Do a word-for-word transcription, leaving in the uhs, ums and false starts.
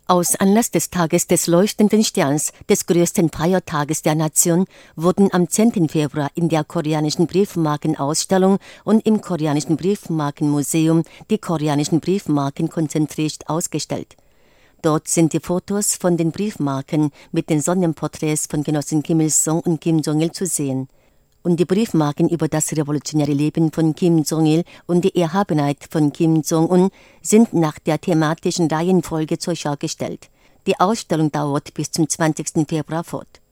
Aus Anlass des Tages des leuchtenden Sterns, des größten Feiertages der Nation, wurden am zehnten Februar in der koreanischen Briefmarkenausstellung und im koreanischen Briefmarkenmuseum die koreanischen Briefmarken konzentriert ausgestellt. Dort sind die Fotos von den Briefmarken mit den Sonnenporträts von Genossen Kim Il-sung und Kim Jong-il zu sehen. Und die Briefmarken über das revolutionäre Leben von Kim Jong-il und die Erhabenheit von Kim Jong-un sind nach der thematischen Reihenfolge zur Schau gestellt. Die Ausstellung dauert bis zum zwanzigsten Februar fort.